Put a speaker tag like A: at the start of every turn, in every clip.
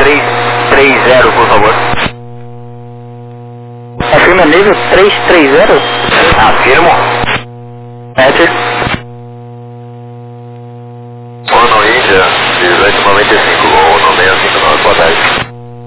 A: 330, por favor.
B: Confirma nível 330?
A: Afirmo.
B: Enter.
A: Ono Índia, 1895, Ono 659, boa tarde.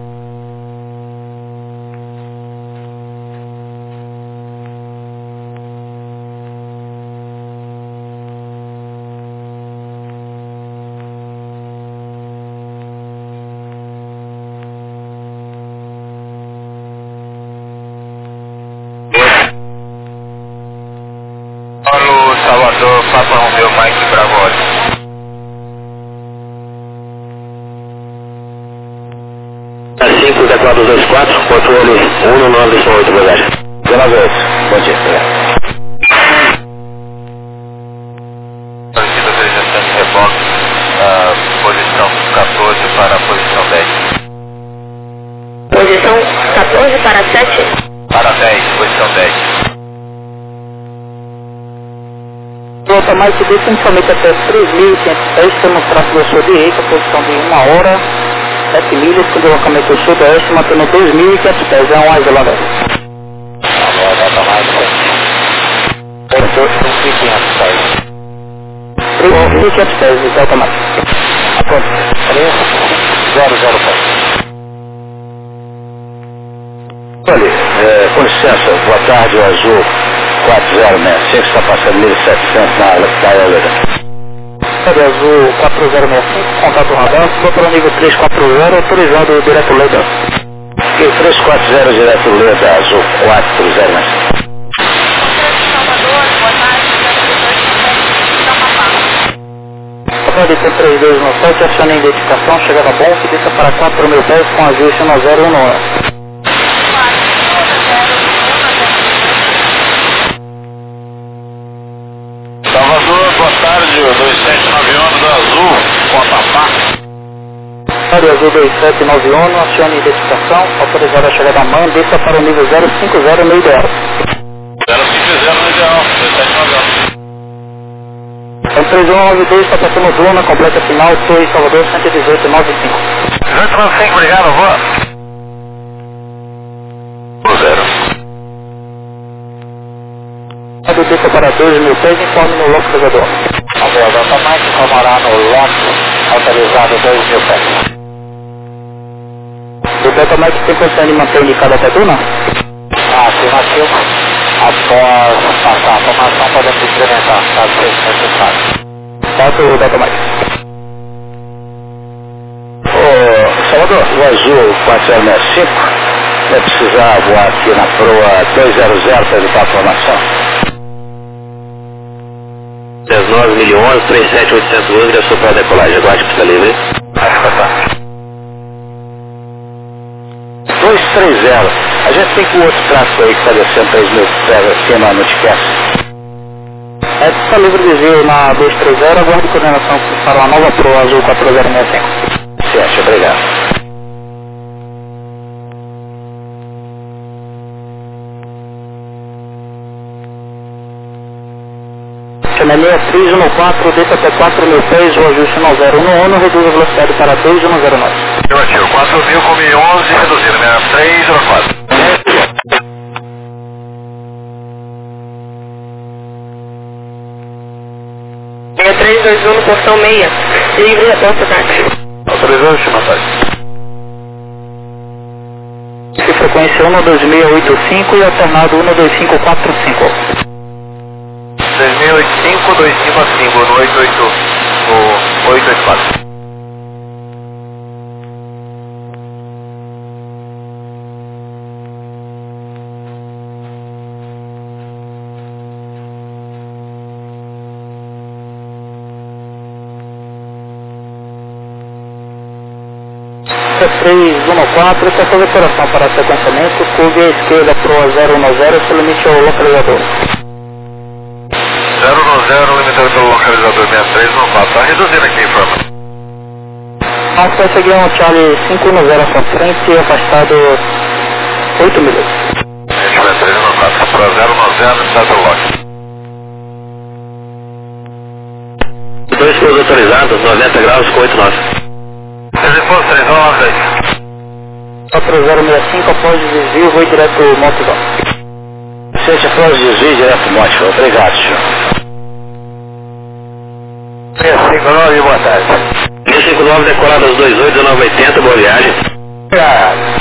A: Salvador, Papa Romeu, Mike Bravo. 5-424, controle 1908, verdade. 1908, bom dia, posição 14 para a posição 10.
C: Posição 14 para 7?
A: Para 10, posição 10.
B: Volta mais que definitivamente até 3.500 temos tráfego à sua direita, posição de 1 hora, 7 milhas, com deslocamento ao sudoeste, mantendo 2.500 pés, é um AIS lá velho.
A: Volta mais, 3.500 pés.
B: 3.500 pés, volta mais.
A: 300 pés. Olha, com licença, boa tarde, o Azul 4065 está passando 1.700 na Aeleda.
B: Azul 4065, contato radar, doutor nível 340, autorizado direto Leda.
A: E 340 direto Leda, Azul 405.
B: Salvador, de 3217, aciona a identificação, chegada bom, que desça para 4.000 pés com ajuste no 011.
A: Salvador, boa tarde, 2791 da Azul, Coatapá.
B: Azul 2791, acione a identificação, autorizada a chegada a MAN, desça para o nível 050 no ideal.
A: 050 no ideal, 2791.
B: Então 3192 está passando zona, completa final, Torre Salvador 11895.
A: 11895, obrigado, boa. 0.
B: Desça para 2.000 pés, informe no localizador.
A: Aviador automático, camará no lote, autorizado 2.000 pés.
B: O Delta Mike tem condição de manter indicado até tu, não?
A: Afirmativo. Após passar a automação, podemos incrementar, caso seja necessário.
B: Passa o Delta Mike.
A: Ô, Salvador, o Azul 4065 vai precisar voar aqui na proa 200 para evitar a formação. 19011, 37800 já sou para a decolagem, aguarde pista livre. Acho que tá. 230, a gente tem que o outro tráfego aí que está descendo 3.000 pés acima no Tiquece.
B: É, pista livre desvio na 230, aguarde coordenação para uma nova proa Azul 4065.
A: Certo, obrigado.
B: Chamelinha 314, desça até 4.000 pés, o ajuste no 011, reduz a velocidade para 2109.
A: Eu ativo 4.000 com 1011, reduzindo, 304.
C: 6321, portão 6, livre a porta táxi.
A: Autorizou, estimatório.
B: Frequência 12685 e alternado 12545.
A: 2085, 255, no 88, no 884.
B: C314, essa é a operação para sequenciamento, curva à esquerda proa 010, se limite ao localizador.
A: 010, limitado pelo localizador 6394, tá reduzindo aqui a informação.
B: Nós vai seguir um Charlie 510 à sua frente e afastado 8 milhas.
A: 6394, para 010, limitado pelo lock. 2 curvas autorizadas, 90 graus com 8 nós. 3 pontos, 3 9, 10.
B: 4065, após o desvio, vou direto Motivão.
A: Vicente, após o desvio, direto Motivão. Obrigado, senhor.
D: 659, boa tarde.
A: 659, decolado às 28, 1980, boa viagem.
D: Obrigado.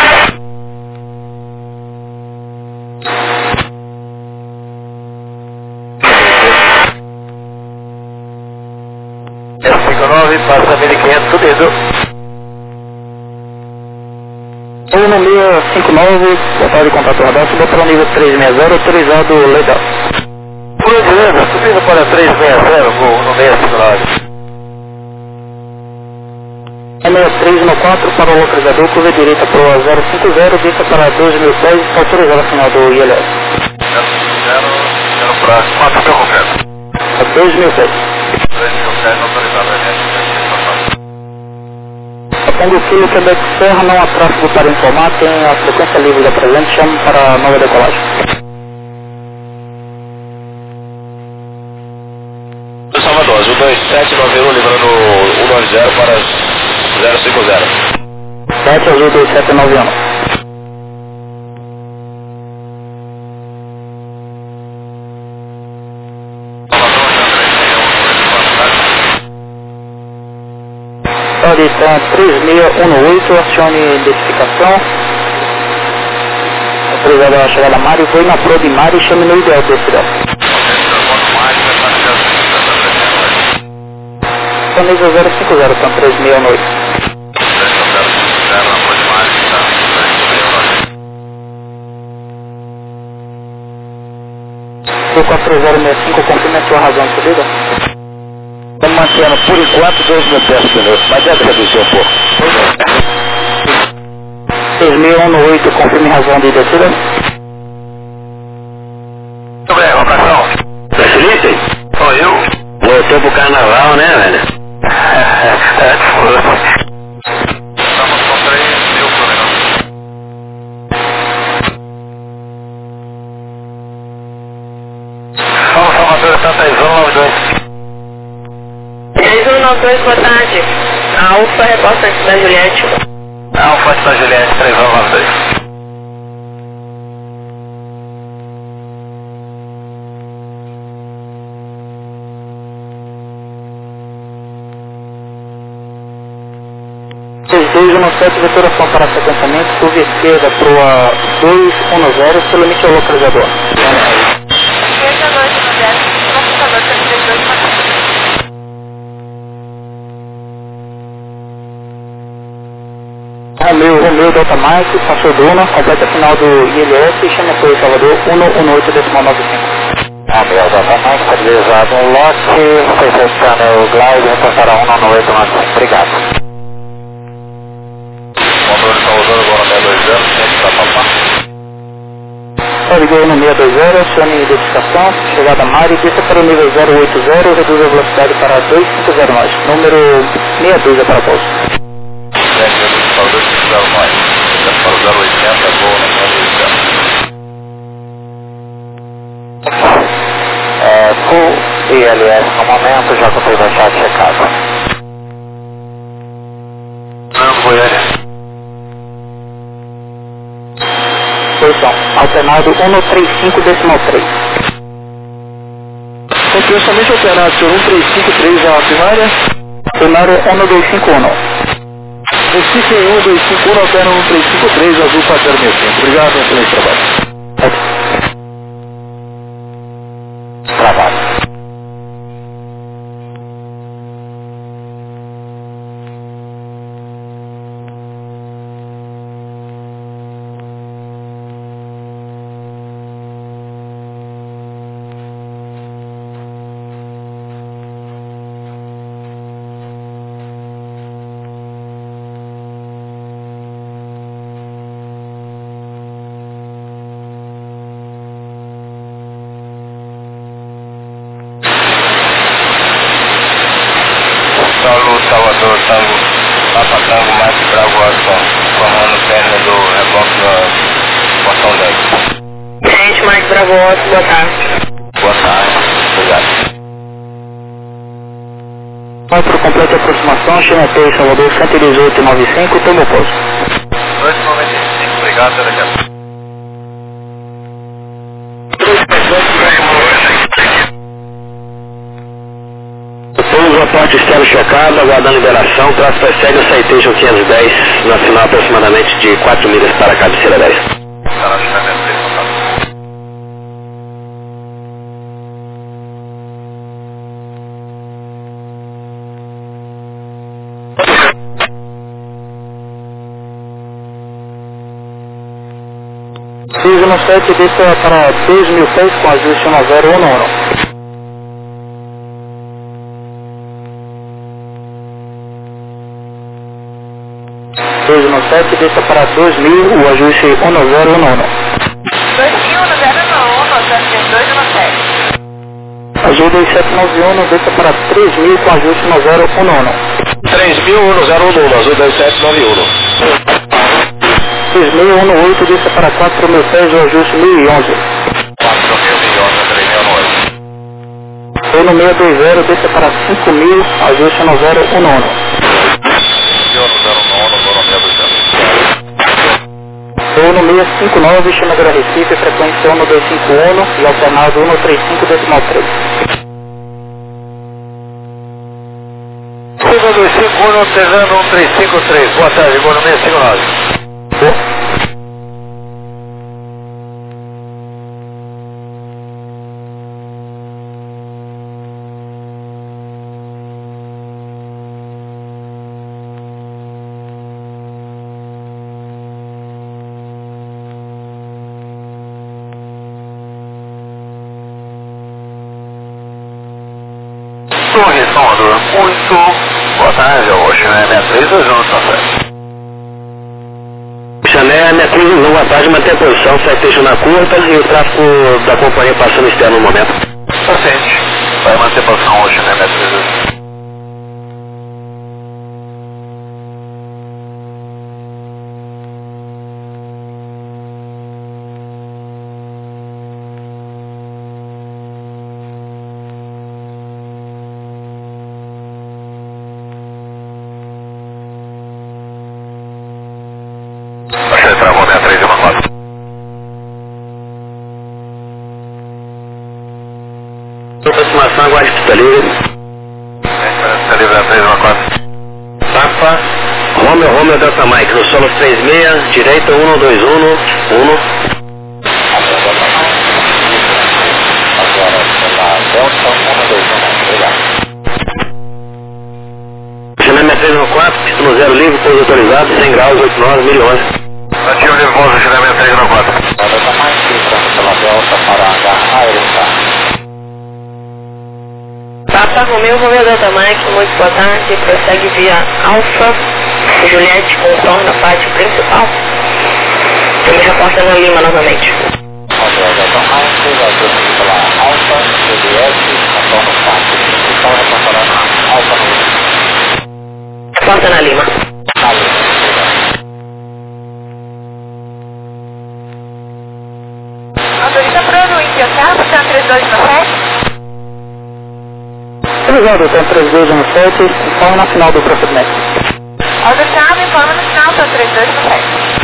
D: Passa 1500, subindo.
B: 1659, portal de contato radar, subiu para o nível 360, autorizado legal.
D: Cruzeiros, subindo para 360, voo no 659.
B: 63 no 4 para o localizador, curva direita para o 050, dica para 12.000 pés, está autorizado a final do ILS.
D: 0 próximo, quanto está concreto?
B: 2.000 pés.
D: 2.000 pés autorizado,
B: Tango Kilo, Quebec Serra, não há tráfego para informar, tem a frequência livre da presente, chamo para a nova decolagem.
A: Salvador, Azul 2791, livrando 190 para 050.
B: 7 Azul 2791. Está 3618, acione identificação. Autorizado a chegada a Mário, foi na Pro de Mário e chame no ideal do cidade. São nível 050, são 3618. O 4065, confirma a sua razão de subida.
A: Estamos mantendo por enquanto 2.000 pés por minuto, mas deve reduzir um pouco.
B: 6018, confirme razão de descida.
D: Muito bem, locação.
A: Felipe?
D: Sou eu.
A: Voltou pro carnaval, né, velho?
D: Estamos com 3.000 por minuto. Vamos, Salvador, está 3192.
C: 3192, boa tarde. A Alfa reposta antes da Juliette.
D: Alfa antes da Juliette, 3192.
B: Veteração para sequenciamento, curva esquerda para o 210, seu limite ao localizador. Romeu Delta Mike, passou do UNA, completa final do ILS, chama apoio Salvador 118.95.
D: Romeu Delta Mike, estabilizado um lote, 600 channel glide, repassará 19895. Obrigado. Motor de Salvador, agora 620, sempre para papar.
B: Ligou no 620, acione identificação, chegada Mari, desça para o nível 080, reduz a velocidade para 250 nós, número 62 para pouso.
D: Salvador, 250 nós, para o 080, voo no 080. Full ILS no momento, já com o chat checado. Não, Goiânia.
B: Posição, alternado 135.3.
A: Continuamente alternado, senhor, 1353 a primária.
B: Primário 125.1.
A: Recife 1251, alterna 1353, azul 4065. Obrigado, excelente trabalho.
D: Trabalho. Salvador, Tango, Papa Tango, Mike Bravo, Aston, comando perna do reboque da Portão 10.
C: Gente, Mike Bravo, boa tarde.
D: Boa tarde, obrigado.
B: Para o completo de aproximação, chama apoio Salvador 118.95, toma o posto.
D: 2 chegada daqui a pouco.
A: Pouso a porta externa checada, aguardando liberação, tráfego persegue o Citation 510, na final aproximadamente de 4 milhas para a cabeceira 10.
D: Está na chegada 3, contato.
B: Fiz no 7 desça para 2.000 pés com ajuste 1011. No 7 desça para 2.000, o ajuste 1011.
C: 2.000 no 091, 2 no 7.
B: Azul 2791 desça para 3.000 com ajuste 1011.
A: 3.011, azul 2791.
B: 3.018 desça para 4.000 pés, o ajuste 1011.
D: 4.011, 3.011.
B: No 620 desça para 5.000, ajuste 1011. Ou no 659, chama de Recife, frequência 1251 e alternado 135 decimal 3.
A: 5251, Serrano 1353. Boa tarde, boa no 659.
D: Torre Salvador, muito boa tarde, hoje é 6321,
A: Chané, minha cruz, boa tarde, mantém a posição, Citation na curta e o tráfego da companhia passando externo no momento.
D: Paciente, vai manter posição hoje, né, 6321. Você travou 6314.
A: Aproximação, aguarde pista livre.
D: Pista livre 314.
A: Papa, Romeo Delta Mike, no solo 36, direita 121, 1. Chané 6314, pista no zero livre, pouso autorizado, 100 graus, 89, 1011.
D: Nativo livre, pouso, Chané 6314.
C: Papa Romeu Delta Mike, muito boa tarde, prossegue via Alfa, Juliette com som na parte principal. Eu me reporto na Lima novamente. Reporta na Lima. Autoriza Bruno, Intiocapa, está 3217.
B: Obrigado, tem 3217, informa na final do procedimento.
C: Autorizado, informa no final, está 3217.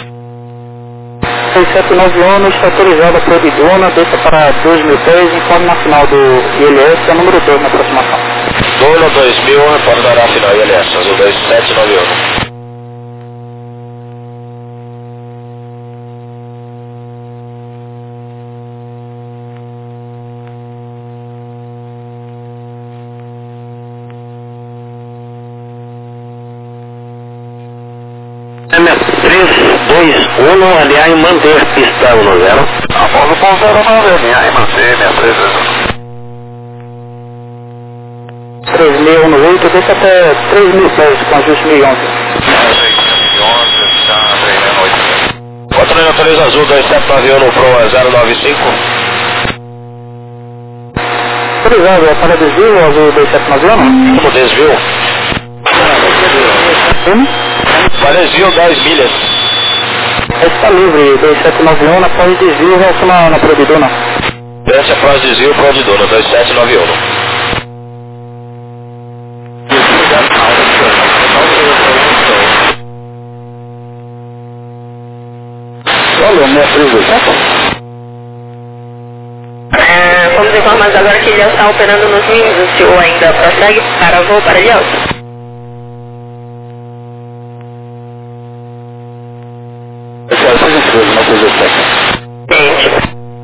B: 6791 está autorizada por Iduna, desça para 2.000 pés, informe na final do ILS, é número 2 na aproximação.
A: 2 no 2000, reportará a final ILS, azul 2791. M321, aliás, manter pista 10.
D: Após o ponto 09, linha manter 6321.
B: 3.018, desça até 3.000 pés, com ajuste 1011.
D: 611, está 3.008.
A: Outro natureza azul 2791 no Pro 095.
B: Autorizado, é para desvio, azul 2791?
A: Como desvio? Para desvio 10 milhas.
B: Está livre, 2791, após desvio, relaciona na Prodidona.
A: Desce após desvio, Prodidona 2791.
C: mas agora que ele já está operando nos mínimos, o senhor ainda prossegue para voo para Ilhéus? Gente.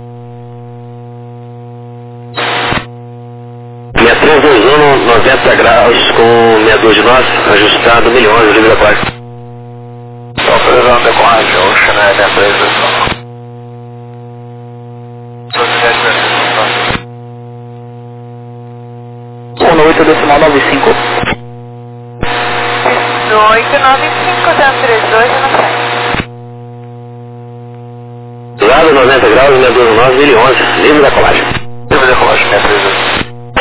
A: 6321, 90 graus com 62 de nós, ajustado, milhões, livre da paz.
D: Só precisando de coragem, Ocean Air 6321.
B: 18,95.
C: 1895, dando 32 e não sai.
A: Lado 90 graus, 62 1011, livre da colagem.
D: Livre da colagem, 6321.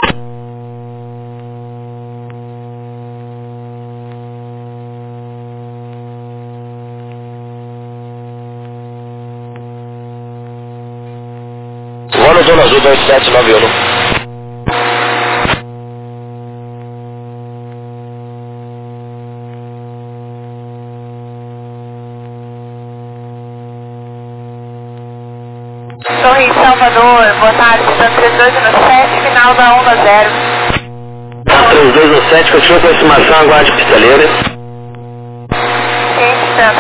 A: Voo Zona Azul 2791.
C: Torre Salvador, boa tarde, Santa 3217, final da 110.
A: 3217, continua com estimação, aguarde pistaleira.
C: Sim, Santa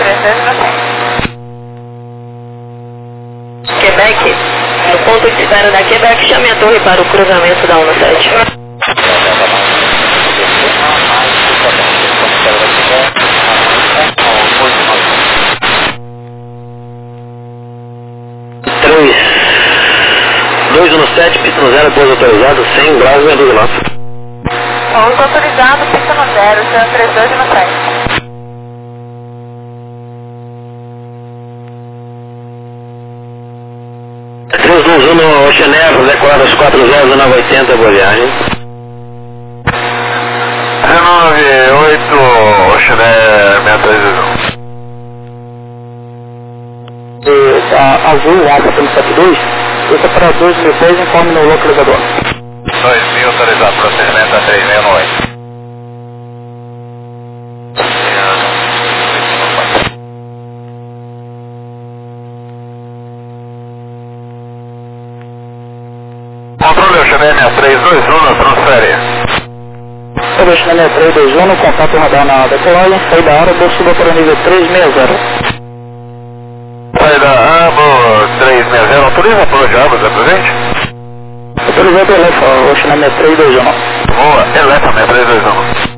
C: 3217. Quebec, no ponto de espera da Quebec, chame a torre para o cruzamento da 17.
A: Dois no 7, pista no 0, pouso autorizado, 100 graus, 69.
C: Pouso autorizado, pista no 0, Santa 3217.
A: 321 no Ocean Air, decolado às 4:00, 980, boa viagem.
D: 398, Ocean Air 6321.
B: Azul, Alfa 72, esse é para 2010, informe no localizador.
D: 2000, autorizado, procedimento a 3618. Controle Ocean Air 6321, transfere.
B: Ocean Air 6321, contato radar na decolagem, saída da área, suba para o nível 360.
D: Saída AMO 360, autoriza para de água, é presente?
B: Autorizado Elefa, Ocean Air 6321.
D: Boa, Elefa 6321.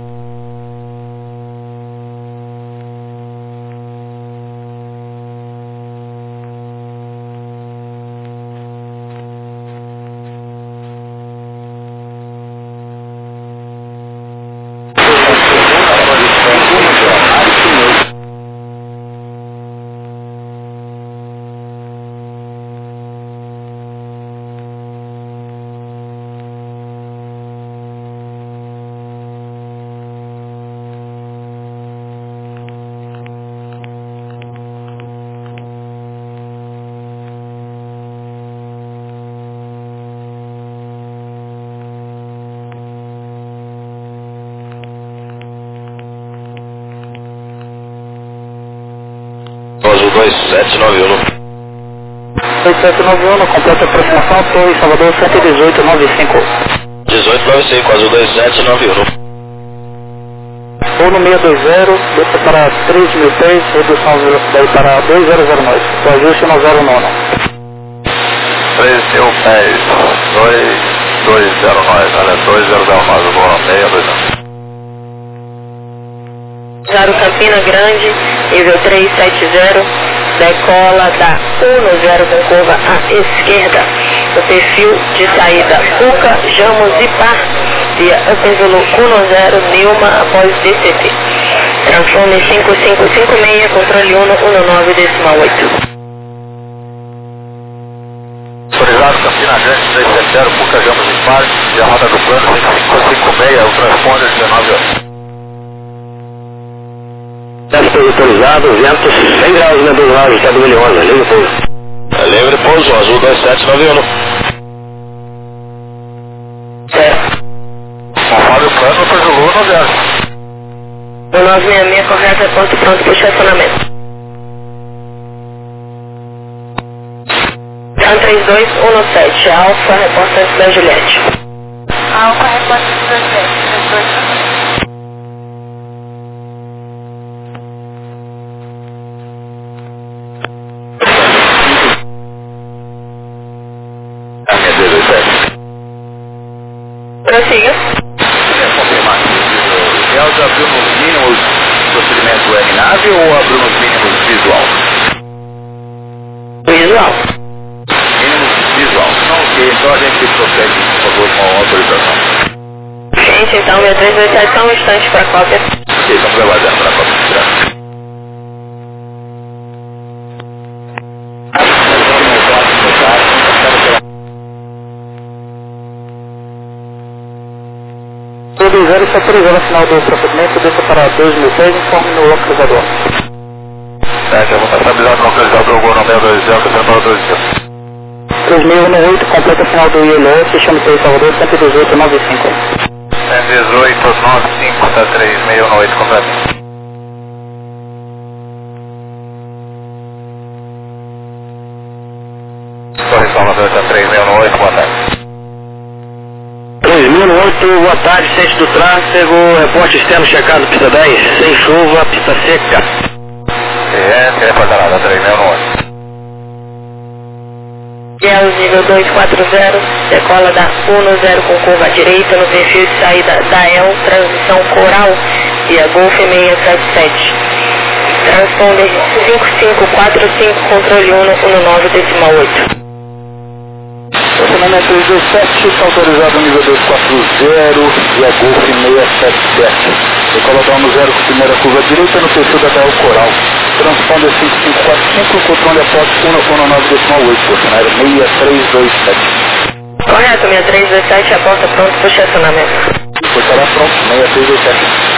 A: Azul 2791.
B: 2791, completa aproximação, Torre Salvador 11895.
A: 1895, Azul 2791.
B: Ou no 620, desça para 3000 pés, redução daí para 2009, o ajuste no 09.
D: 3000 pés, 2209, olha, 2009, boa, 629.
C: Zaro Campina Grande, nível 370, decola da 10 com curva à esquerda, no perfil de saída Cuca, Jamos e Par, via Upenzulu 10 Nilma após DCT. Transforme 5556, controle 119,8.
D: Autorizado Campina Grande 370, Cuca, Jamos e Par, via roda do plano 5556, o transponder 19 horas.
A: Autorizado, vento 100 graus, 62 ajustado 1011, livre pouso. Livre pouso, Azul 2791.
D: Conforme o plano, o Zulu 90.
C: 966, correta, ponto pronto para o estacionamento. Santa 3217, Alfa, reportante da Juliette.
E: Alfa, reportante da Juliette, 3217.
C: Prossiga.
A: Confirmar. O Elza abriu nos mínimos procedimento R-Nave ou abriu nos mínimos visual?
C: Visual.
A: Mínimos visual. Não, ok. Então a gente prossegue, por favor, com a autorização.
C: Gente, então, 6327, só um instante para a cópia.
A: Ok, estamos aguardando para a cópia de tirar.
B: Todo zero está autorizando o final do procedimento, deixa para 2006, informe no localizador.
A: Certo, eu vou passar a visão no localizador, o Romeo 20, que está para o 20.
B: 3118, completa final do ILS, chama de Salvador, 11895.
A: 11895, está 3618, completo. Correção, Romeo, está 3618, boa tarde.
B: 3008, boa tarde, centro do tráfego, reporte externo checado, pista 10, sem chuva, pista seca.
A: CN, reportarada, 3618.
C: Gels nível 240, decola da 10 com curva à direita no perfil de saída da EL, transição coral, via Golf 677. Transponder 5545, controle 119,8.
B: Estacionamento 17, está autorizado nível 240, via Golf 677. Decoladão no 0 com primeira curva à direita no perfil da Del Coral. Transponder 5545, controle após 119,8, cenário 6327.
C: Correto, 6327, a porta pronta para o estacionamento.
B: Estará pronto, 6327.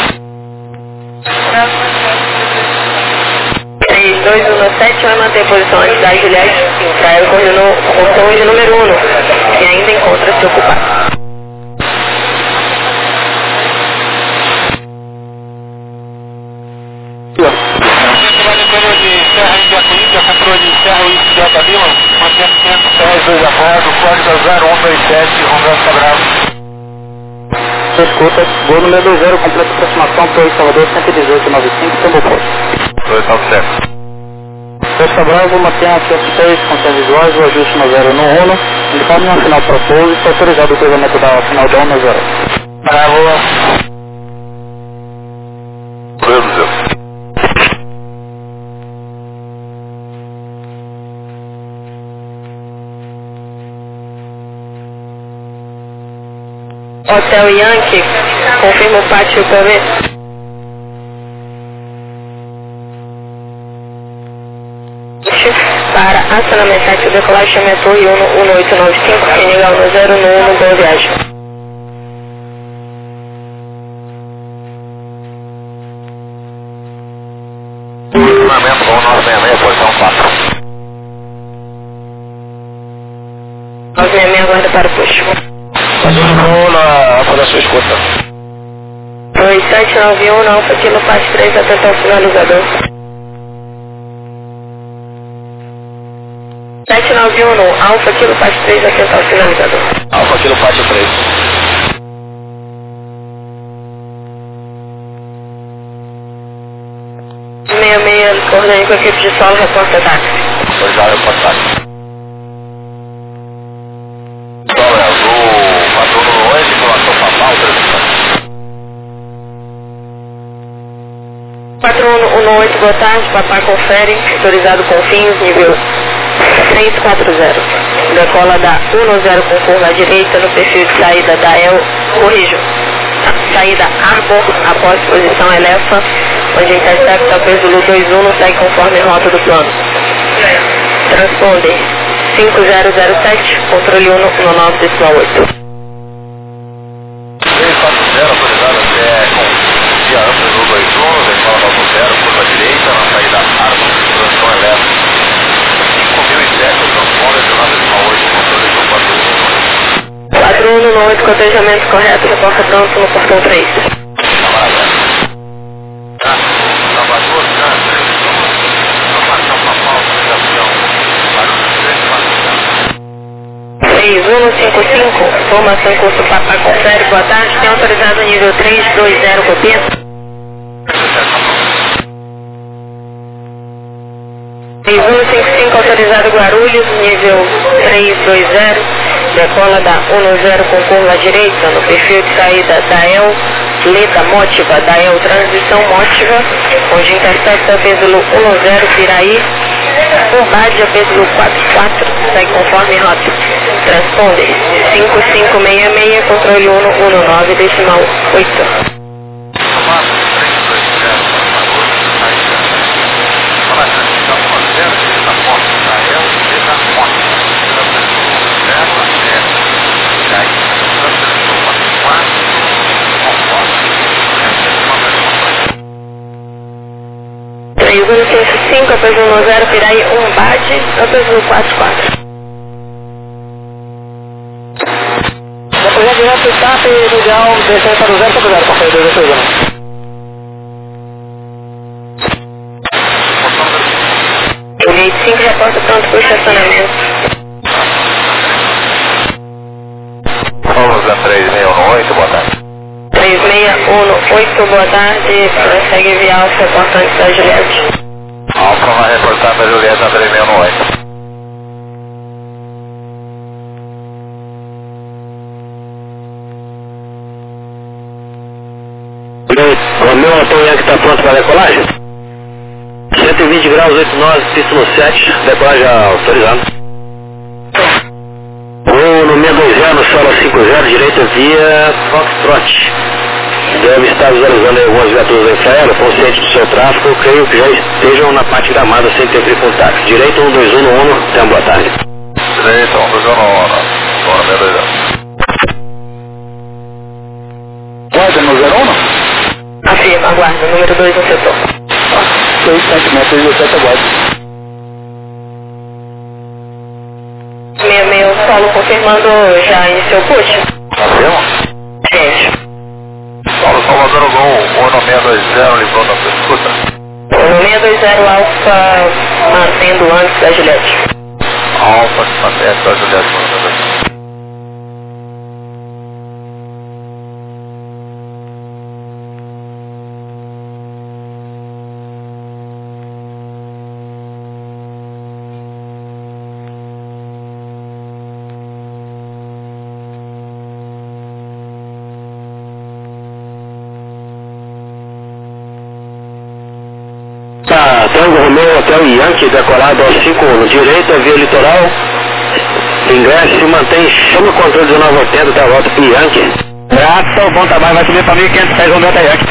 C: 3217 vai manter a posição antes da Juliette, para ela correr no portão de número 1, que ainda encontra-se ocupado.
A: Controle de Serra Índia Delta Lima, mantenimento Serra 2 a bordo, código 0127, Romeu Cabral.
B: Escuta, voo número 0, completa aproximação, Torre Salvador, 11895, tomou posto.
A: 297.
B: Costa Bravo, mantenha aqui os 6, contém visuais, o ajuste no 0 no ONU, informe no final para pouso, está autorizado o cruzamento da final da ONU 0.
A: Bravo. Brasil.
C: Hotel Yankee, confirma o pátio PV. Para acionamento decolagem, chame a torre 1895, Senegal no 0 no 1, boa viagem.
A: Funcionamento 1966, posição 4.
C: 966, aguarda para o push.
A: Na alfa da sua escuta.
C: 2791, Alfa Kilo Paz 3, atenção finalizador. 791, Alfa Kilo Paz 3, atenção finalizador.
A: Alfa Kilo Pátio 3.
C: 66, coordenei com a equipe de solo, reporta táxi.
A: Autorizado, reporte táxi. Sol é azul, 418, informação papal,
C: 4118, boa tarde, Papá confere, autorizado com fins, nível 640. Decola da 10 com curva à direita no perfil de saída da EL, corrijo. Saída Arbor, após posição Elefa, onde intercepta o Zulu 21, não segue conforme a rota do plano. Transponder 5007, controle 119,8.
A: 340, autorizado até com via ampla Zulu 21, decola da 0, curva direita, na saída Arbor, transição elétrica. 5007, transponder 19,8, controle 141.
C: 4118, cotejamento correto, reporta pronto no portão 3.
A: Salvador, informação papal, avião, barulho 3,
C: Informação curso Papá Confere, boa tarde. Tem autorizado nível 320, copia. 3155, autorizado Guarulhos, nível 320, decola da 10 com curva à direita, no perfil de saída Dael, Leda Mótiva, Dael Transição Mótiva, onde intercepta Pêndulo 10 Piraí, Urbádia Pêndulo 44, segue conforme rota. Transponder 5566, controle 119,8. Após 10 Piraí, Umbade, após 44.
B: Depois adiante, TAP ideal, descendo para o 0, para o 0, café 221.
C: Gate 5, reporta pronto para o estacionamento.
A: Vamos a 3618, boa tarde.
C: 3618, boa tarde. Prossegue via Alfa, reportante da Juliette.
A: Alfa vai reportar para a Juliette na 3618.
B: O meu Antônio que está pronto para a decolagem? 120 graus, 89, pista no 7, decolagem autorizada. Voo no 620, solo 50, direita via Foxtrot. Deve estar visualizando algumas viaturas infraero, consciente do seu tráfego, creio que já estejam na parte gramada sem ter contato. Direito 121 no 1, tenha boa tarde.
A: Direito 121 no 1, bora 620.
B: Guarda no 01?
C: Afirma, aguarda, número 2 no setor.
B: 6 centímetros e 7 aguarda.
C: 66, solo confirmando, já iniciou o push?
A: Confirma?
C: Gente.
A: Paulo Salvador Gol, 1620, livrou da sua escuta.
C: 620 Alfa, mantendo antes da Juliette.
A: Alfa, mantém a Juliette, mano.
B: Tango Romeo Hotel Yankee, decolado ao 51, direita via litoral, ingresso se mantém, chama o controle 1980 da volta para Yankee. Graças, bom trabalho, vai subir para 1500 pés Romeo Hotel Yankee.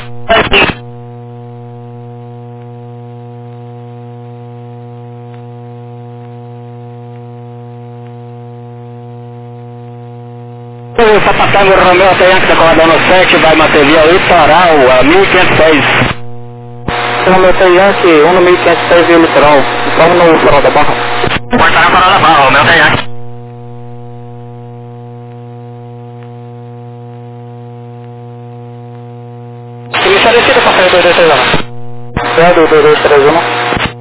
B: O Sapatanga Romeo Hotel Yankee, decolado no 7, vai manter via litoral a 1500 pés. Romeo Hotel Yankee, 1 no 1500 pés via litoral. Vamos no farol da Barra. Pode estar na farol da Barra, Romeo Hotel Yankee. Comissão descida, café 2231. É, 2231.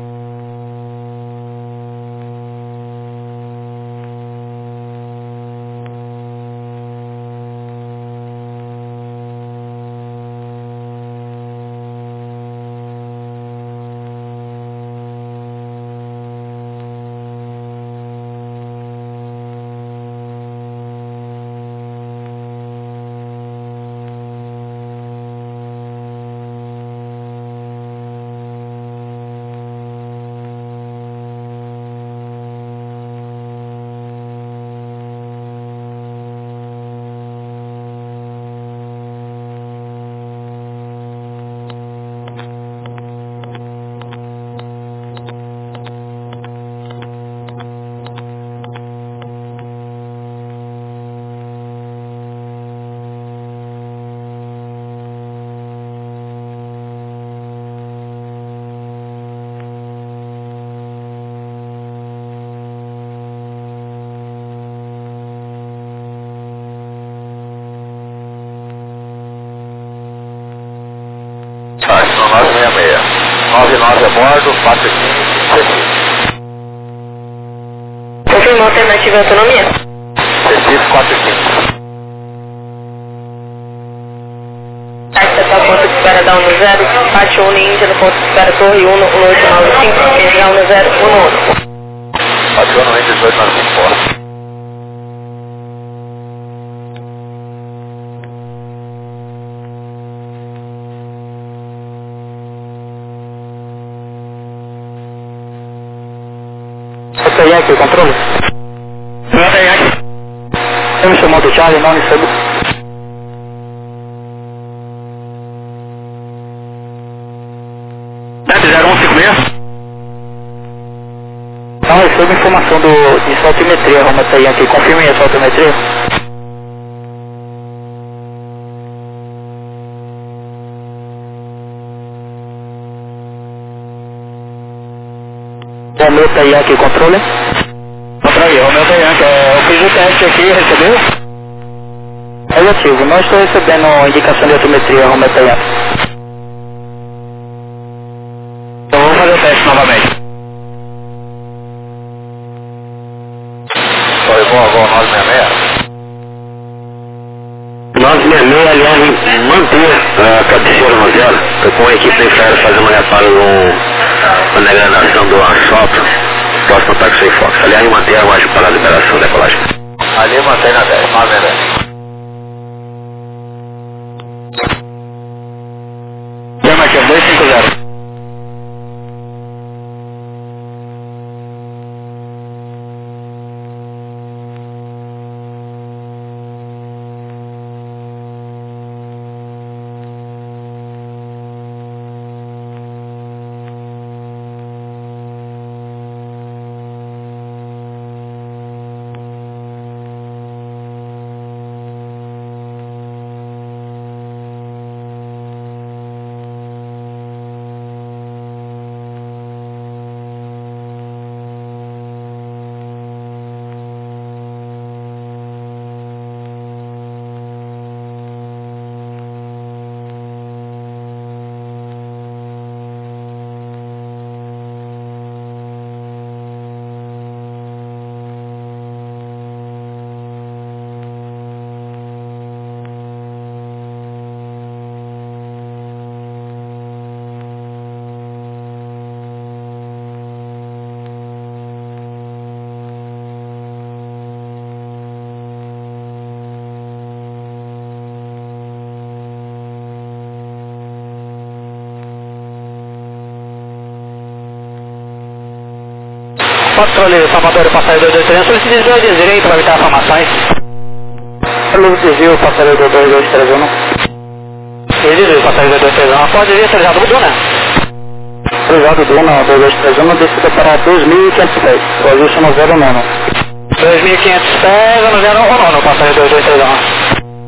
A: Tá, são 966. 99 a bordo, 4556.
C: Confirma alternativa e autonomia.
A: Recife 45.
C: Pedal no 0, Pátio Uno Índia no ponto de espera Torre Uno 1895, Pedal no 0, Uno.
A: Pátio Uno Índia 1895, fora.
B: Você é aqui, o controle?
D: Nota Yankee.
B: Você me chamou do Charlie, não recebo.
D: Deve 0156.
B: Não recebo informação de sua altimetria, Rometa Yankee. Confirme a sua altimetria. Rometa Yankee, controle?
D: Controle, Rometa Yankee. Eu fiz o teste aqui, recebeu?
B: Negativo, não estou recebendo indicação de altimetria, Rometa Yankee.
D: Então vamos fazer o teste novamente.
A: Sorry, vou 966.
F: 966, aliás, manter a cabeceira no 0. Estou com a equipe da Infraero fazendo um reparo na degradação do asfalto, próximo ao Taxi Fox. Aliás, manter a aguarde para a liberação da decolagem.
A: Ali mantém na 10, 966.
D: Chama aqui, 250.
B: Controle Salvador, passageiro 223, solicite desvio de direito para evitar informações. Luz desvio, passageiro 2231. Desvio, passageiro 2231. Pode vir, autorizado do Duna. Autorizado Duna, 2231, descida para 2.500 pés. O ajuste no 09. 2.500 pés, no 09, passageiro 2231.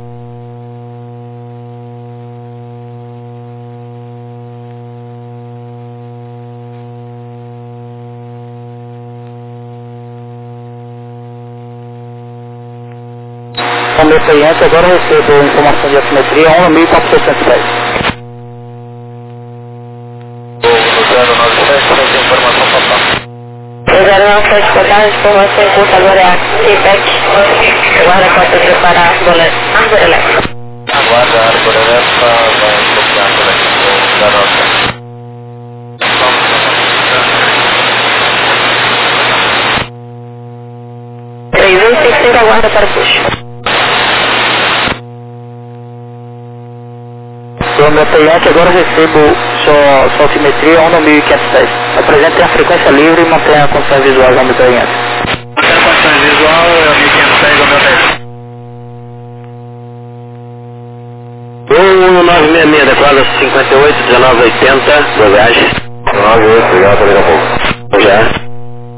B: Rometa Yankee, agora recebo informação de altimetria 1.400 pés.
A: O 097 não tem informação total.
C: O 097 total, informação em curso agora é a CPEC. Aguarda a cota de preparar a árvore elétrica.
A: Aguarda a árvore elétrica, vai copiar por aqui o 097.
C: 3155 aguarda para puxo.
B: Rometa Yankee, agora recebo sua altimetria 1.500 pés. Apresente a frequência livre e mantenha a condição visual, Rometa Yankee.
D: A condição visual é 1500 pés ao meu teste.
F: Voo 966, decola 58, 1980, boa viagem.
A: 98, obrigado, daqui a pouco.
F: Já.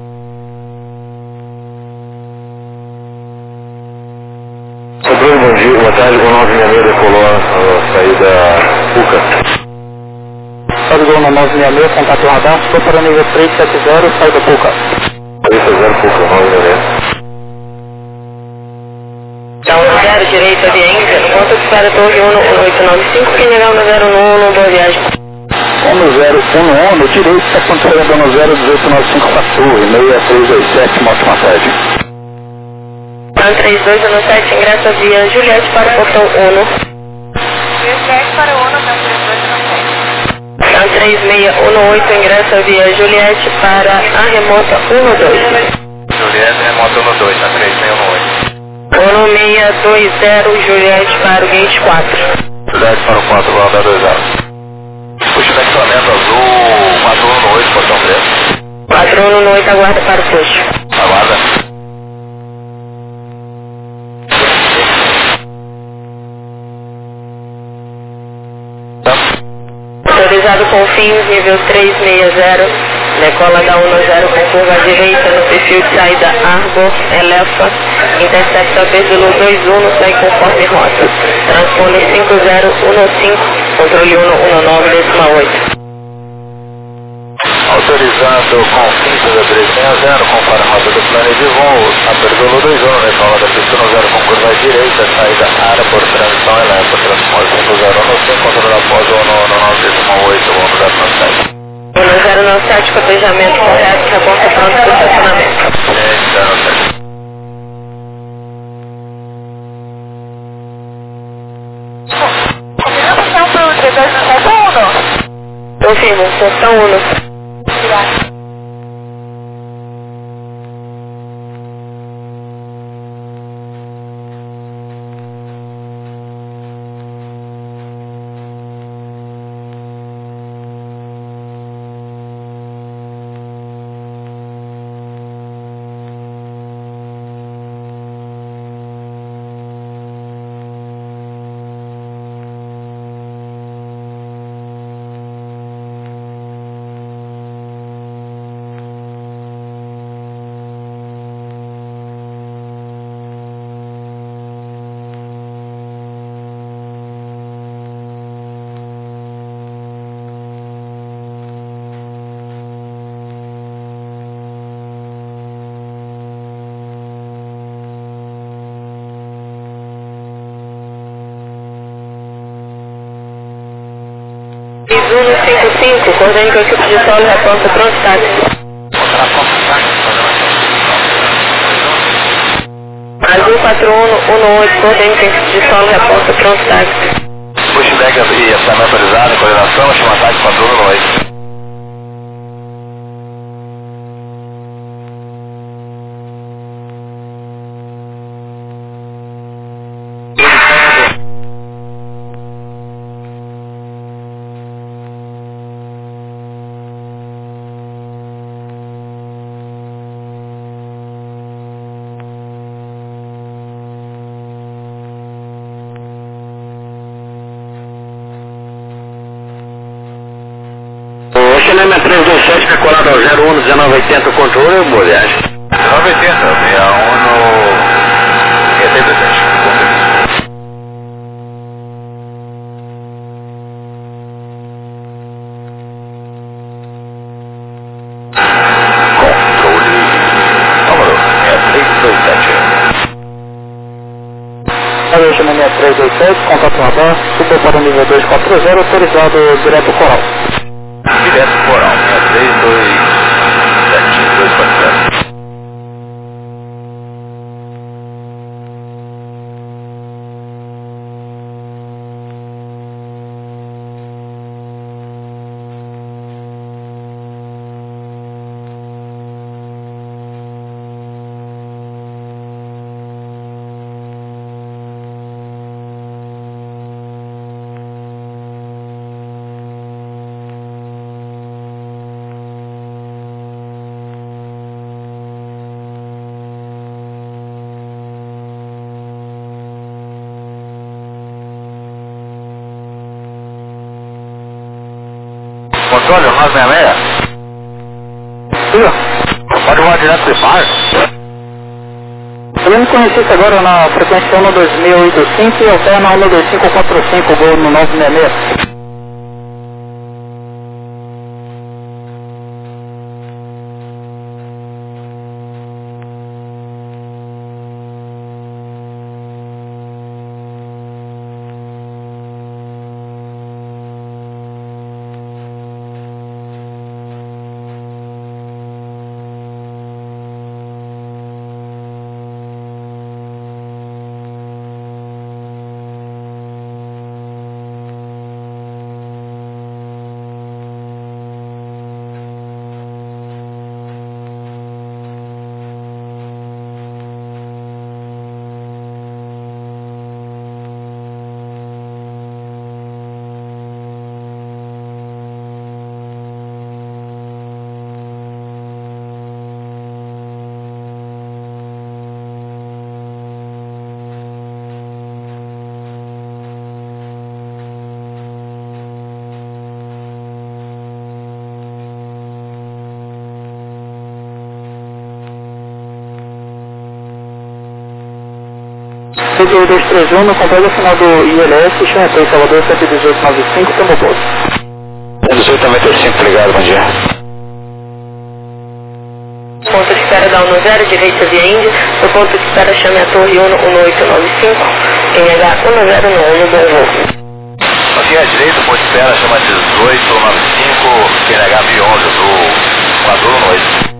A: Bruno, bom dia, boa tarde, o 966 decolou a saída Puca.
B: Código 966, contato radar, estou para o nível 370, saída Puca.
A: 370 Puca, 966.
C: Então, 0 direita via Índia, no ponto de espera Torre 1 1895, Quinhagão no 011, boa viagem.
B: 1011, direito, está controlando no 01895 para Torre, 6387, moto massagem.
C: 3217, ingressa via Juliette para o portão 1.
E: Juliette para o ONU, 3217.
C: 3618, ingressa via Juliette para a remota 12.
A: Juliette, remota 12, na 3618.
C: 1620, Juliette para o gate 4.
A: Juliette para o 4, vou andar 2 horas. Puxa o equipamento azul, 4118, portão preto.
C: 4118, aguarda para o push.
A: Aguarda.
C: Autorizado com fins, nível 360, decola da 10 com curva à direita no perfil de saída Arbor, Elefa, intercepta Bezulu 21, sai conforme rota. Transponder 5015, controle 119,8.
A: Autorizado com fins da 360, conforme a rota do plano de voo, a Bezulu 21, decola da pista 10 com curva à direita, saída Arbor, transição Elefa, transponder 5015, controle após 119,8, voo da Transat.
C: 1097, cotejamento correto, reporta pronto para o estacionamento.
A: 1097.
E: Combinamos para o 32
C: Confirmo, função 1.
E: Obrigada.
C: Zuno 55, coordene com a equipe de solo, reporta pronto táxi. Azul 4118, coordene com a equipe de solo, reporta pronto táxi.
A: Pushback e acionamento autorizado, coordenação, chama ataque 4118.
F: Cinema 327, decolado ao 01 1980, controle, boa viagem.
A: 1980, 61 no... ET presente. Controle número 6327.
B: Valeu, Cinema 327, contato na barra, subiu para o nível 240, autorizado direto coral.
A: Direto coral, 63240. Controle, 966.
B: Sim,
A: Pode voar direto do par?
B: eu me conheci agora na frequência 12085 e alterna 12545, voo no 966. 231 no controle final do ILS, Xangai, Salvador 11895, tomou pouso.
A: 1895, obrigado, bom dia.
C: Ponto de espera da 10, direita via Índia. O ponto de espera chame a torre 1895, NH 1091, bom voo.
A: Aqui à direita, ponto de espera chama 1895, NH 1011, do quadro 18.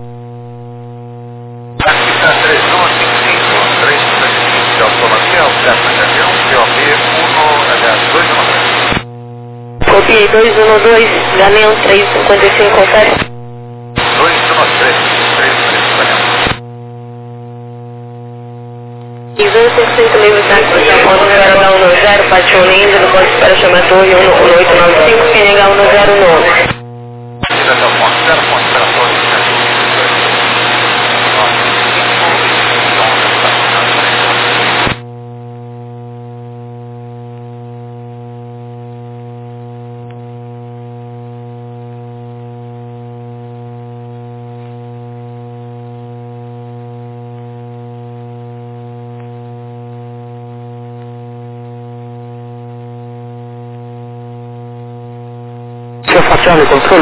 A: Aqui está 3155, 355 de automacia, o certo de avião, POP 1H213.
C: Copiei 212, Galeão 355, confere.
A: 213, 355.
C: 255 livros táxi, já ponto de espera da 10, Pátio Lindo, no ponto de espera chama a torre 1895, NH 1091.
A: Direção ponto, 0 ponto, espera a torre.
B: Facciamo il controllo.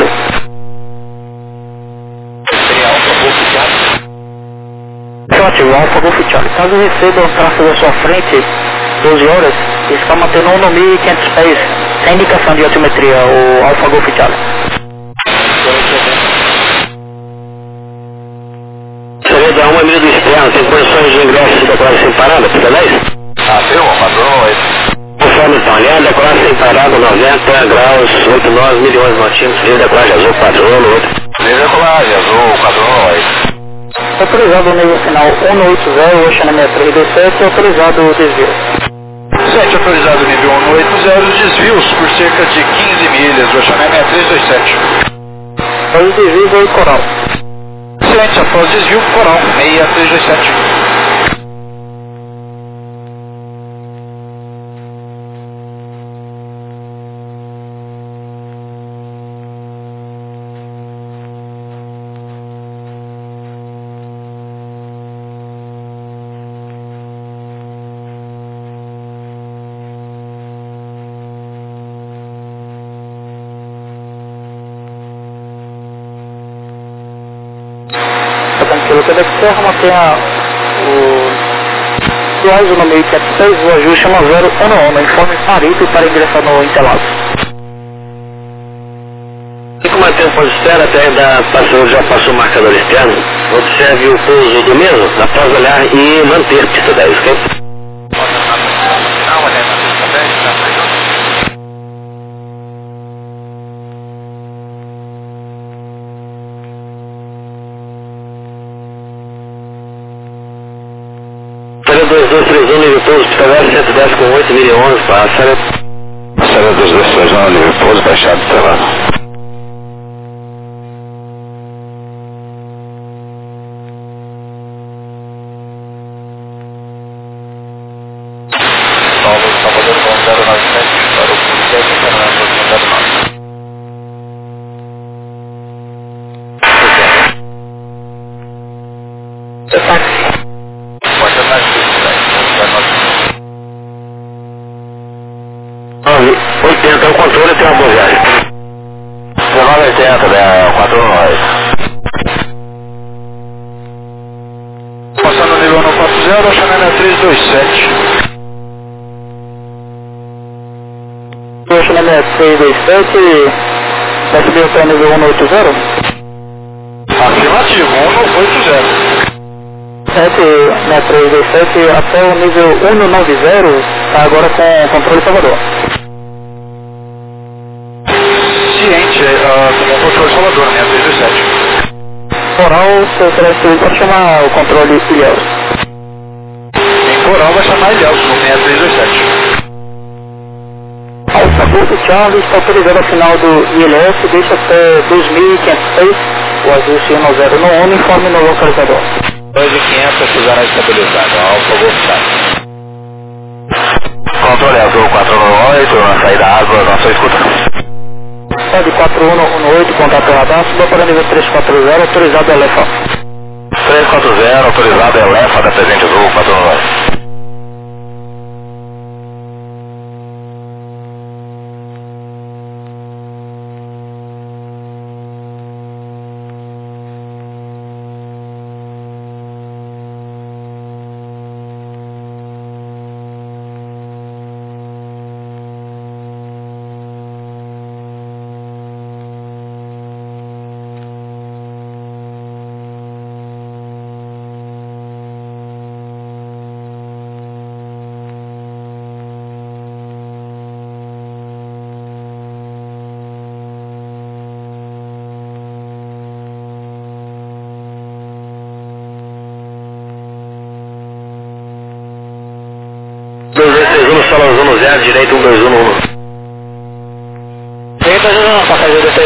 B: Eu ativo Alfa Golf Charlie. Caso receba o tráfego à sua frente, 12 horas, está mantendo 1.500 pés, sem indicação de altimetria, o Alfa Golf Charlie.
F: Seria da 1 milha do externo, tem condições de ingresso e decorar sem parada, pista 10?
A: Viu, padrão 8.
F: Conforme então, aliás, decorar sem parada, 90 graus, 89 milhões notímetros, livre decolagem azul, padrão 8.
A: Livre decolagem azul, padrão 8.
B: Autorizado o nível final 180, Oceana 6327, autorizado o desvio.
A: 7 autorizado nível 180, desvios por cerca de 15 milhas, Oceana 6327.
B: Após o desvio, voo coral.
A: Excelente, após desvio, coral 6327.
B: Pelo Quebec Serra, mantenha o Suárez no meio 506, o ajuste chama 011, informe Marido para ingressar no Interlagos.
F: E como manter o ponto de espera até já passou o marcador externo, observe o pouso do mesmo, após olhar e manter pista 10, ok? Série 2231, nível pouso, pista 10, 110 com 8, 1011, passa.
A: Série 2231, nível pouso, baixado, estrelado. Salvador com 097, para o 7, para o 09.
C: Seu táxi.
A: Pode andar de
F: 80 é o controle, tem uma boa viagem.
A: 1980, né? 4-9. Passando o nível 140, Oceana 327.
B: Oceana 327, vai subir até o nível 180?
A: Afirmativo, 180.
B: 327 até o nível 190, tá agora com controle Salvador.
A: Ciente, com controle Salvador, 627.
B: Coral, seu telefone pode chamar o controle Ilhéus.
A: Em Coral vai chamar Ilhéus, no 6327.
B: Alfa Golf Charlie está autorizado ao final do ILS, deixa até 2.500 pés, o ajuste 10 no ONU, informe no localizador.
A: 2.500, fusão estabilizado, Alfa Golf Charlie. Controle azul 498, na saída água, na sua escuta.
B: Pode 4118, contato radar, suba para nível 340, autorizado Elefa.
A: 340, autorizado Elefa, da presente azul 499.
F: decola 110, direito 121.
B: Direito 121, passageiro de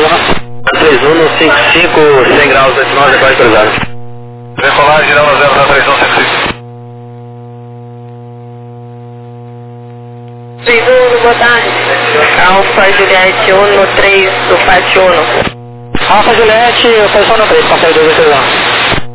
F: 3155, 100 graus, 89, decola autorizado.
A: Decolar, girando 03155.
C: 31, boa tarde. Alfa Juliette 1 3 do Pátio 1.
B: Alfa Juliette, posição no 3, passageiro de 31.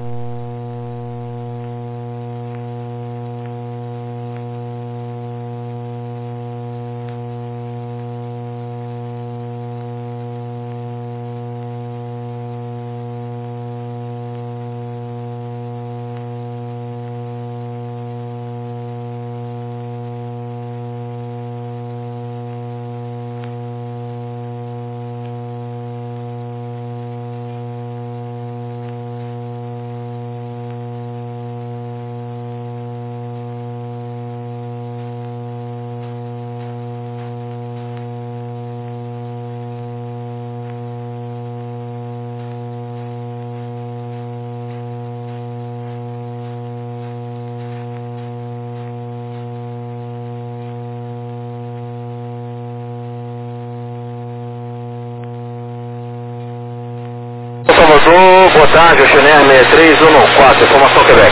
F: Salvador, boa tarde, Oceaner 6314, informação Quebec.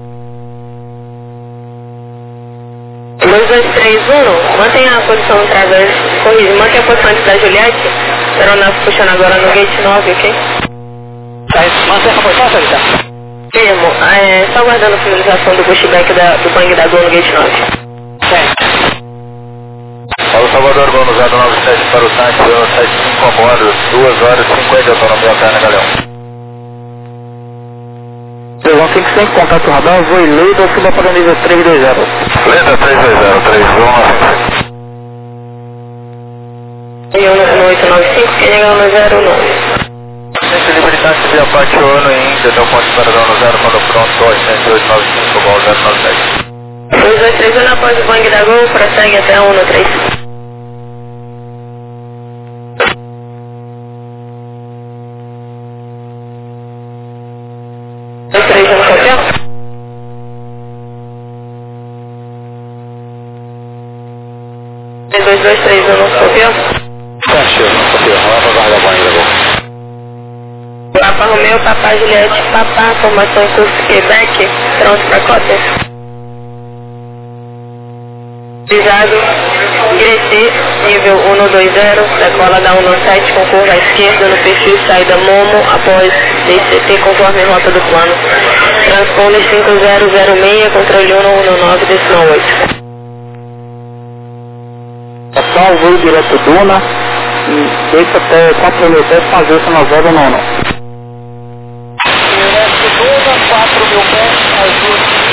C: 2231, mantenha a posição através, corrija, mantenha a posição antes da Juliette, aeronave puxando agora no gate 9, ok?
B: Mantenha essa posição, senhorita?
C: Firmo, só aguardando a finalização do pushback do bang da Gol no gate 9.
B: Certo.
A: Paulo Salvador, vamos usar 97 para o tanque, 75 a bordo, 2 horas e 50 de autonomia alterna, Galeão.
B: 3155, contato radar, voo Leida, suba para o nível 320.
A: Leida 320, 3195.
C: E 1895, quem chega no 09.
A: Gente libertante via parte ONU em Índia, até o ponto de paradão no 0, quando pronto, 8895, bom 097.
C: 2231, após o bang da Gol, prossegue até a 113. Papa Romeu, Papa Juliette, Papa, formação em curso Quebec, pronto para Cotter. Visado, Gretê, nível 120, decola da 17 com curva à esquerda no perfil saída Momo, após DCT conforme rota do plano. Transponder 5006, controle 119,8.
B: Pessoal, voo direto Duna, deixa até comprometer fazer essa na 09. Direto Duna, 4.000 pés, azul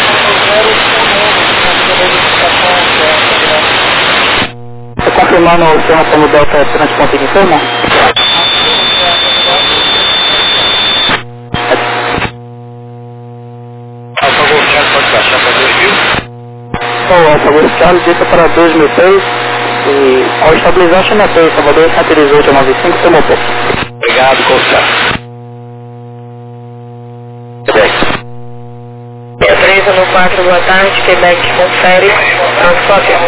B: 5.011, você confirmando o seu como Delta Transponder de firma?
A: Alfa Golfchado pode baixar para 2000?
B: Alfa Golfchado, deixa para 2003. E ao estabilizar, chama a Salvador 11895, tomou pouco.
A: Obrigado, Golfchado. Quebec.
C: 314, boa tarde, Quebec, confere, Transcópio.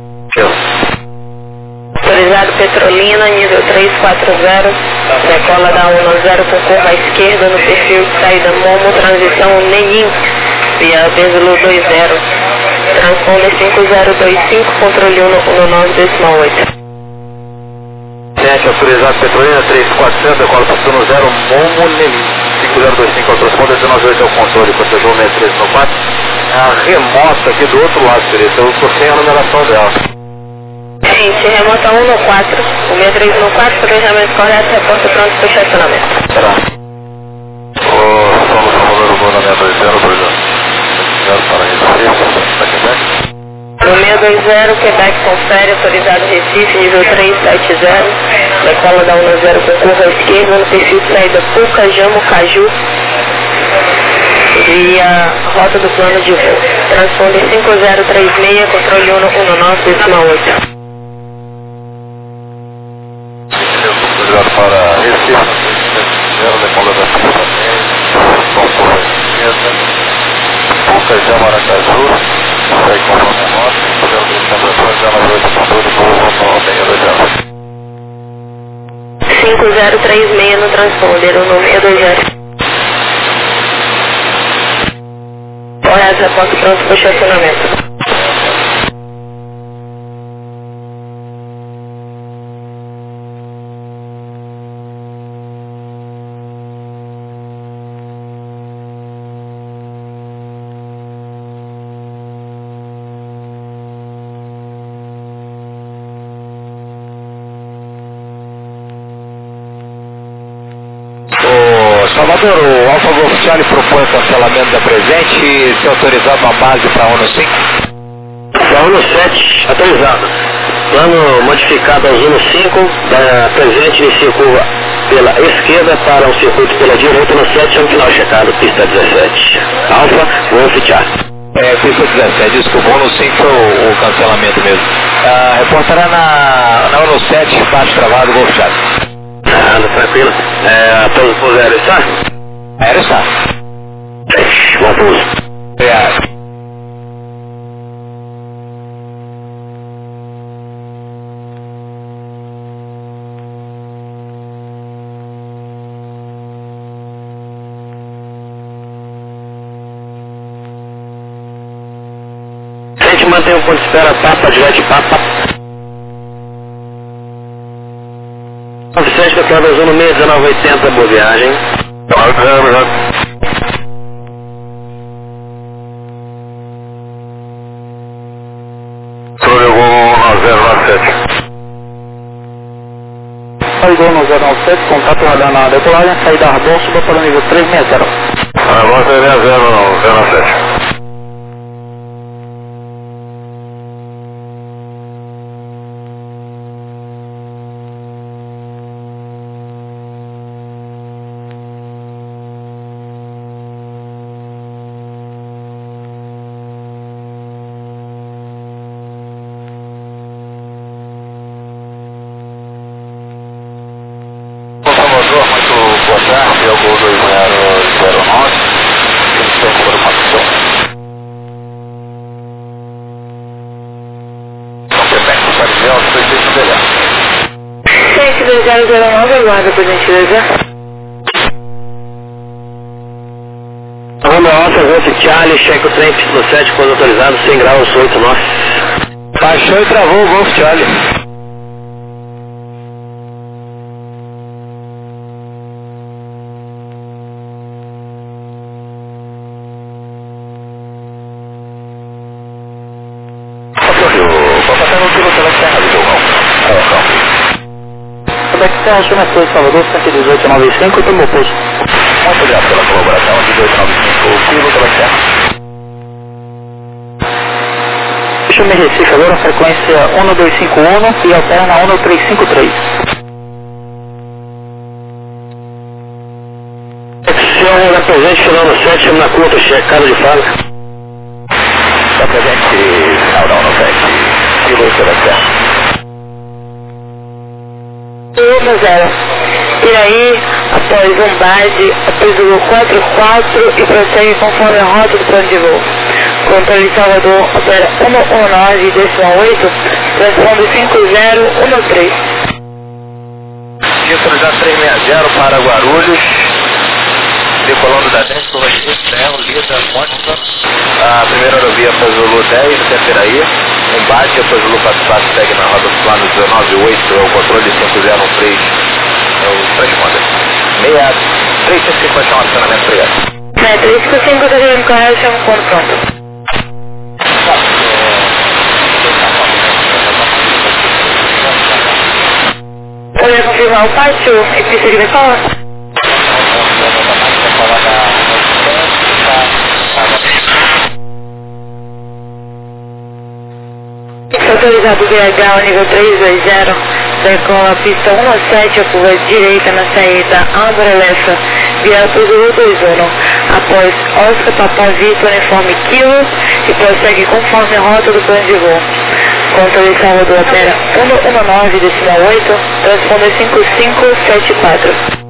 C: Autorizado Petrolina, nível 340, decola da 10 com curva à esquerda no perfil de saída Momo, transição Nenim, via Bezulu 20. Transponder 5025, controle 119,8.
F: Gente, autorizado Petrolina 3400, decola para turno 0, Momo Nelim. 5025 ao transponder, 198 é o controle, protegeu 6394. É a remota aqui do outro lado, direito, eu estou sem a numeração dela.
C: Gente, remota 1 no 4, o 63 no 4, planejamento correto, reporta pronto para estacionamento.
A: Será? Somos Salvador, voo na 620, para Recife, para Quebec.
C: No 620, Quebec confere, autorizado Recife, nível 370, decola da 10 com curva à esquerda no perfil de saída Puca, Jamo, Caju, via rota do plano de voo. Transponder 5036, controle 119,8.
A: Autorizado para Recife, decola da Pista, com curva à esquerda, Puca, Jamo, Aracaju. Segue com o nome remoto, pelo transporte de Alagoas de Conduto, por
C: 5036 no transponder, o número 620. Correto, reposto pronto para estacionamento.
A: Salvador, o Alfa Golf Charlie propõe o cancelamento da presente, se autorizado uma base para a ONU 5?
F: Para a ONU 7, autorizado. Plano modificado ao Uno 5, da presente inicia curva pela esquerda para um circuito pela direita no 7, no final checado, pista 17. Alfa Golf Charlie.
A: Pista 17, desculpa, ONU 5 foi o cancelamento mesmo. Reportará na ONU 7, baixo travado, Golf Charlie.
F: Nada, tranquilo. Pouso aéreo está?
A: Aéreo está.
F: Bom pouso.
A: Obrigado.
F: A gente mantém o ponto de espera Papa, Jet Papa. 97 da Cláudia Zona 61980, boa viagem.
A: Sobregou no 097.
B: Sobregou no 097, contato radar na decolagem, saída Ardon, suba para o nível 360.
A: Agora 007. Muito boa tarde, é o Gol 2009, tem informação. São Quebec, Sargel,
C: 62009, aguarda por gentileza.
F: Romeo Alfa Golf Charlie, cheque o trem, pista 7, quando autorizado, 100 graus, 8 nós.
A: Baixou e travou o Golf Charlie.
B: Quebec, chama a Salvador, 11895, tomou posto.
A: Muito obrigado pela colaboração, 1895, Kilo pela Serra.
B: Deixa eu me Recife agora, frequência 1251 e altera na 1353.
F: Secção da presente, final no 7, na conta, checado de fábrica.
A: Da presente, final da 17, Kilo pela Serra.
C: 1-0. Iraí, após base, apesou 44 e prossegue conforme a rota do plano de voo. Controle Salvador, opera 119,8, responde 5013.
A: Sincronizar 360 para Guarulhos, decolando da 10, curva direita, Lida, Mônica. A primeira aerovia foi Zulu 10, até Piraí. Em base, depois Zulu 44 segue na roda do plano 198, é o controle 5013, é o transponder. 351, acionamento, obrigado.
C: 355, tá chegando correto, chama o ponto pronto. Pode confirmar o pátio e pista de decola? Autorizado VH, o nível 320, decola pista 17, a curva direita na saída André-Lefa, via Zulu 21, após Oscar Papa Vitor, uniforme Kilo, e prossegue conforme a rota do plano de voo. Controle Salvador opera 119,8, transponder 5574.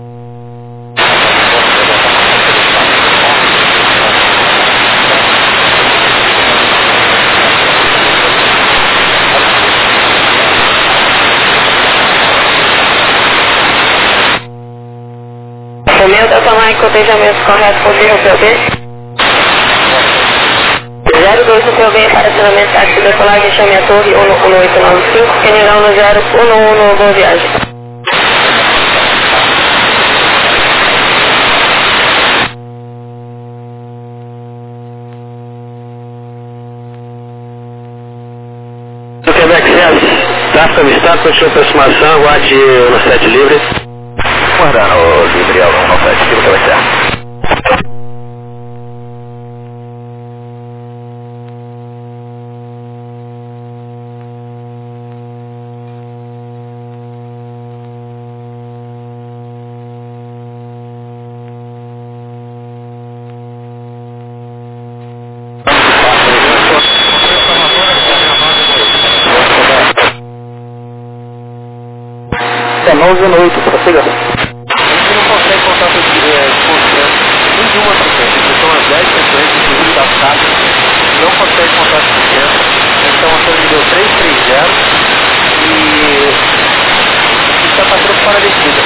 C: Mike, cotejamento correto, confirma o POB. 02 no POB para acionamento táxi decolagem, chame a torre 11895, Canhão 1011, boa viagem.
F: Do Quebec 7, tráfego avistado, continua aproximação, aguarde no 7 livre.
A: Guardando livre ao 197, que vai ser.
B: É 918, prossiga.
A: A gente não consegue contato nenhuma frequência, são as 10 frequências, inclusive das casas, não consegue contato pequeno, então a torre deu 330 e está passando para a descida.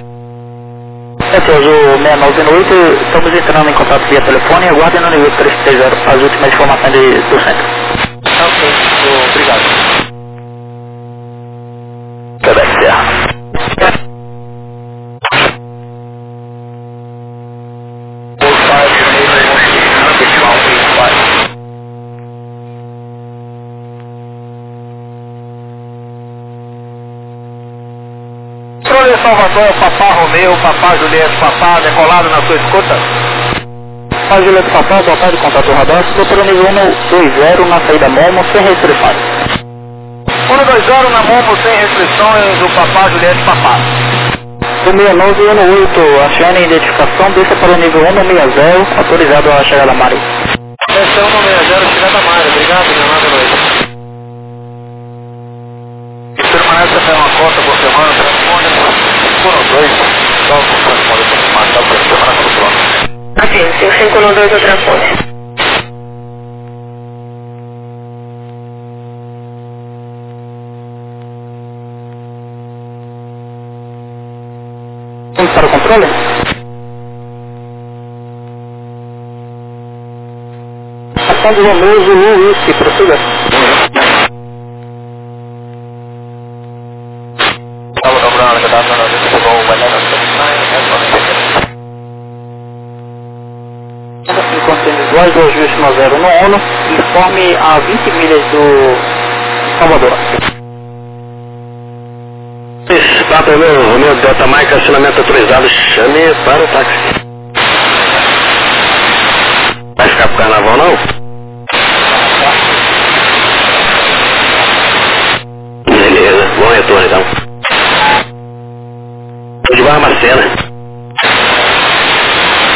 B: O 6918, estamos entrando em contato via telefone e aguardem no nível 330 as últimas informações do centro.
A: Ok, obrigado.
F: Quebec Serra.
A: Controle Salvador, Papá Romeu, Papá Juliette, Papá, decolado na sua escuta.
B: Papá Juliette Papá, boa tarde, contato radar, estou pelo nível 120 na saída Momo, sem restrições.
A: 120 na Momo, sem restrições, o Papá Juliette Papá.
B: O 6918, achando a identificação, desça para o nível 160, autorizado a chegada a Mari.
A: Esse é o 160, chegada a Mari, obrigado, Leonardo Noite. Permanece até uma cota por semana, transpone por 2, só por transpone por semana, só por semana por semana.
C: Aqui, 5512 o transpone.
B: Vamos para o controle? Ação de Romeu, Zulu, Whisky, prossiga. Voz do ajuste 90 no ONU, informe a 20 milhas do Salvador.
F: Papa Romeu Delta Mike, acionamento autorizado, chame para o táxi. Vai ficar pro carnaval não? Beleza, bom retorno então. Tô de Barbacena.